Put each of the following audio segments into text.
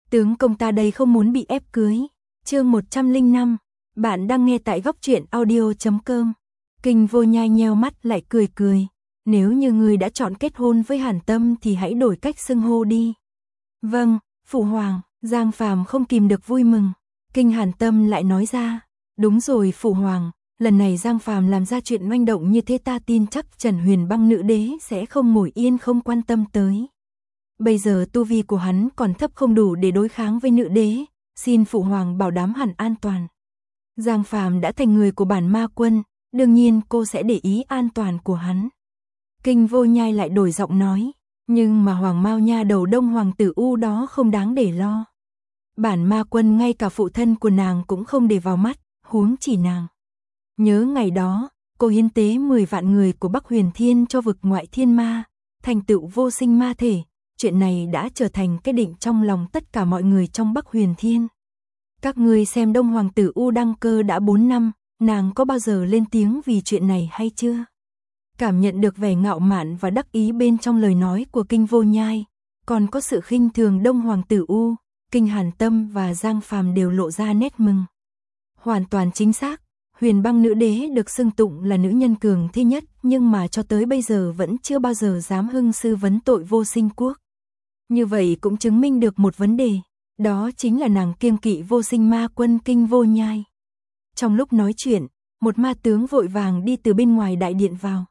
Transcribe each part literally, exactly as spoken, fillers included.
Tướng công ta đây không muốn bị ép cưới. Chương một trăm lẻ năm, bạn đang nghe tại góc truyện audio chấm com. Kinh Vô Nhai nheo mắt lại cười cười, nếu như ngươi đã chọn kết hôn với Hàn Tâm thì hãy đổi cách xưng hô đi. Vâng, phụ hoàng. Giang Phàm không kìm được vui mừng. Kinh Hàn Tâm lại nói ra, đúng rồi phụ hoàng, lần này Giang Phàm làm ra chuyện manh động như thế ta tin chắc Trần Huyền Băng nữ đế sẽ không ngồi yên không quan tâm tới. Bây giờ tu vi của hắn còn thấp không đủ để đối kháng với nữ đế, xin phụ hoàng bảo đảm hẳn an toàn. Giang Phàm đã thành người của bản ma quân, đương nhiên cô sẽ để ý an toàn của hắn. Kinh Vô Nhai lại đổi giọng nói, nhưng mà Hoàng Mao nha đầu Đông Hoàng tử U đó không đáng để lo. Bản ma quân ngay cả phụ thân của nàng cũng không để vào mắt, huống chỉ nàng. Nhớ ngày đó, cô hiến tế mười vạn người của Bắc Huyền Thiên cho vực ngoại thiên ma, thành tựu vô sinh ma thể, chuyện này đã trở thành cái định trong lòng tất cả mọi người trong Bắc Huyền Thiên. Các ngươi xem Đông Hoàng tử U đăng cơ đã bốn năm, nàng có bao giờ lên tiếng vì chuyện này hay chưa? Cảm nhận được vẻ ngạo mạn và đắc ý bên trong lời nói của Kinh Vô Nhai, còn có sự khinh thường Đông Hoàng tử U, Kinh Hàn Tâm và Giang Phàm đều lộ ra nét mừng. Hoàn toàn chính xác, Huyền Băng nữ đế được xưng tụng là nữ nhân cường thế nhất, nhưng mà cho tới bây giờ vẫn chưa bao giờ dám hưng sư vấn tội vô sinh quốc. Như vậy cũng chứng minh được một vấn đề, đó chính là nàng kiêng kỵ vô sinh ma quân Kinh Vô Nhai. Trong lúc nói chuyện, một ma tướng vội vàng đi từ bên ngoài đại điện vào.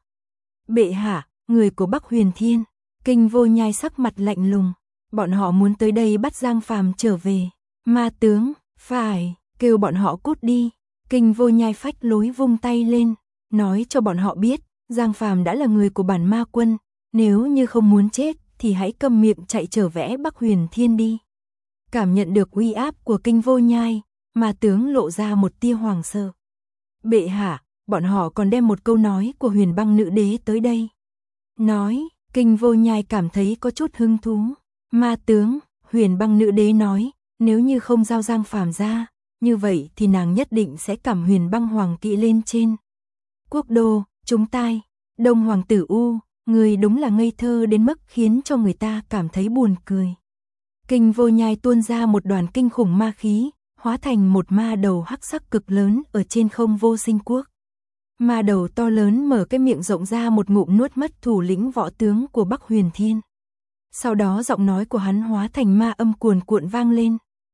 Bệ hạ, người của Bắc Huyền Thiên. Kinh Vô Nhai sắc mặt lạnh lùng, bọn họ muốn tới đây bắt Giang Phàm trở về. Ma tướng, phải, kêu bọn họ cút đi. Kinh Vô Nhai phách lối vung tay lên, nói cho bọn họ biết, Giang Phàm đã là người của bản ma quân, nếu như không muốn chết thì hãy câm miệng chạy trở về Bắc Huyền Thiên đi. Cảm nhận được uy áp của Kinh Vô Nhai, ma tướng lộ ra một tia hoảng sợ. Bệ hạ, bọn họ còn đem một câu nói của Huyền Băng nữ đế tới đây. Nói, Kinh Vô Nhai cảm thấy có chút hứng thú. Ma tướng, Huyền Băng nữ đế nói, nếu như không giao Giang Phàm ra, như vậy thì nàng nhất định sẽ cảm Huyền Băng hoàng kỵ lên trên quốc đô, chúng tai. Đông Hoàng tử U, người đúng là ngây thơ đến mức khiến cho người ta cảm thấy buồn cười. Kinh Vô Nhai tuôn ra một đoàn kinh khủng ma khí, hóa thành một ma đầu hắc sắc cực lớn ở trên không vô sinh quốc. Ma đầu to lớn mở cái miệng rộng ra một ngụm nuốt mất thủ lĩnh võ tướng của Bắc Huyền Thiên. Sau đó giọng nói của hắn hóa thành ma âm cuồn cuộn vang lên.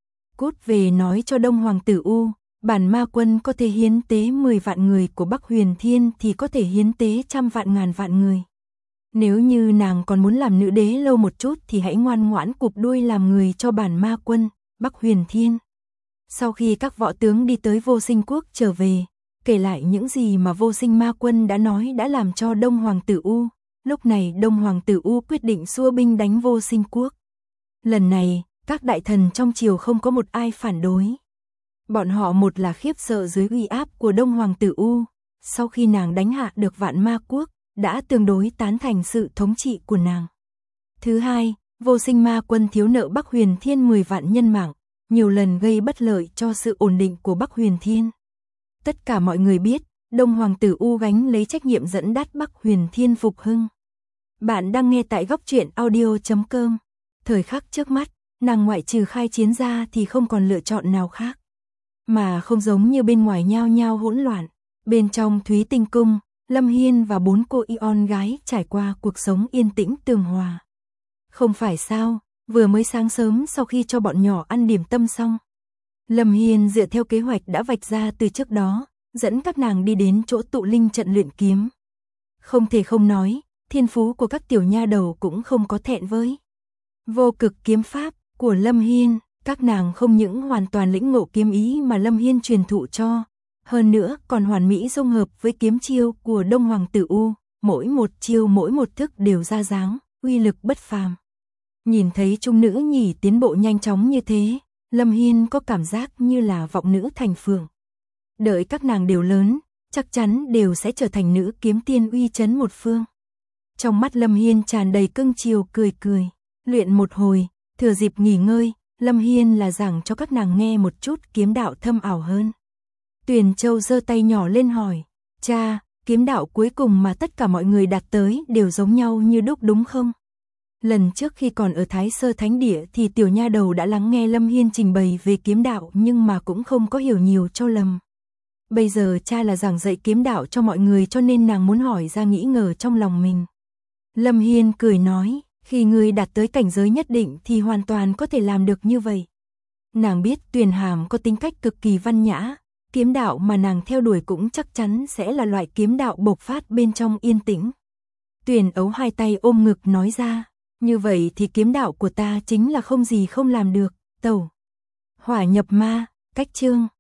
Cút về nói cho Đông Hoàng tử U, bản ma quân có thể hiến tế mười vạn người của Bắc Huyền Thiên thì có thể hiến tế trăm vạn ngàn vạn người. Nếu như nàng còn muốn làm nữ đế lâu một chút thì hãy ngoan ngoãn cụp đuôi làm người cho bản ma quân, Bắc Huyền Thiên. Sau khi các võ tướng đi tới vô sinh quốc trở về, kể lại những gì mà vô sinh ma quân đã nói đã làm cho Đông Hoàng tử U. Lúc này Đông Hoàng tử U quyết định xua binh đánh vô sinh quốc. Lần này, các đại thần trong triều không có một ai phản đối. Bọn họ một là khiếp sợ dưới uy áp của Đông Hoàng tử U, sau khi nàng đánh hạ được Vạn Ma quốc, đã tương đối tán thành sự thống trị của nàng. Thứ hai, vô sinh ma quân thiếu nợ Bắc Huyền Thiên mười vạn nhân mạng, nhiều lần gây bất lợi cho sự ổn định của Bắc Huyền Thiên. Tất cả mọi người biết, Đông Hoàng tử U gánh lấy trách nhiệm dẫn dắt Bắc Huyền Thiên phục hưng. Bạn đang nghe tại góc truyện audio chấm com. Thời khắc trước mắt, nàng ngoại trừ khai chiến ra thì không còn lựa chọn nào khác. Mà không giống như bên ngoài nhao nhao hỗn loạn, bên trong Thúy Tinh Cung, Lâm Hiên và bốn cô Ion gái trải qua cuộc sống yên tĩnh tường hòa. Không phải sao, vừa mới sáng sớm sau khi cho bọn nhỏ ăn điểm tâm xong, Lâm Hiên dựa theo kế hoạch đã vạch ra từ trước đó, dẫn các nàng đi đến chỗ tụ linh trận luyện kiếm. Không thể không nói, thiên phú của các tiểu nha đầu cũng không có thẹn với vô cực kiếm pháp của Lâm Hiên, các nàng không những hoàn toàn lĩnh ngộ kiếm ý mà Lâm Hiên truyền thụ cho, hơn nữa còn hoàn mỹ dung hợp với kiếm chiêu của Đông Hoàng tử U, mỗi một chiêu mỗi một thức đều ra dáng, uy lực bất phàm. Nhìn thấy trung nữ nhỉ tiến bộ nhanh chóng như thế, Lâm Hiên có cảm giác như là vọng nữ thành phượng. Đợi các nàng đều lớn, chắc chắn đều sẽ trở thành nữ kiếm tiên uy chấn một phương. Trong mắt Lâm Hiên tràn đầy cưng chiều cười cười, luyện một hồi, thừa dịp nghỉ ngơi, Lâm Hiên là giảng cho các nàng nghe một chút kiếm đạo thâm ảo hơn. Tuyền Châu giơ tay nhỏ lên hỏi, cha, kiếm đạo cuối cùng mà tất cả mọi người đạt tới đều giống nhau như đúc đúng không? Lần trước khi còn ở Thái Sơ Thánh Địa thì tiểu nha đầu đã lắng nghe Lâm Hiên trình bày về kiếm đạo nhưng mà cũng không có hiểu nhiều cho lầm. Bây giờ cha là giảng dạy kiếm đạo cho mọi người cho nên nàng muốn hỏi ra nghĩ ngờ trong lòng mình. Lâm Hiên cười nói, khi ngươi đạt tới cảnh giới nhất định thì hoàn toàn có thể làm được như vậy. Nàng biết Tuyền Hàm có tính cách cực kỳ văn nhã, kiếm đạo mà nàng theo đuổi cũng chắc chắn sẽ là loại kiếm đạo bộc phát bên trong yên tĩnh. Tuyền Ấu hai tay ôm ngực nói ra, như vậy thì kiếm đạo của ta chính là không gì không làm được, tẩu. Hỏa nhập ma, cách chương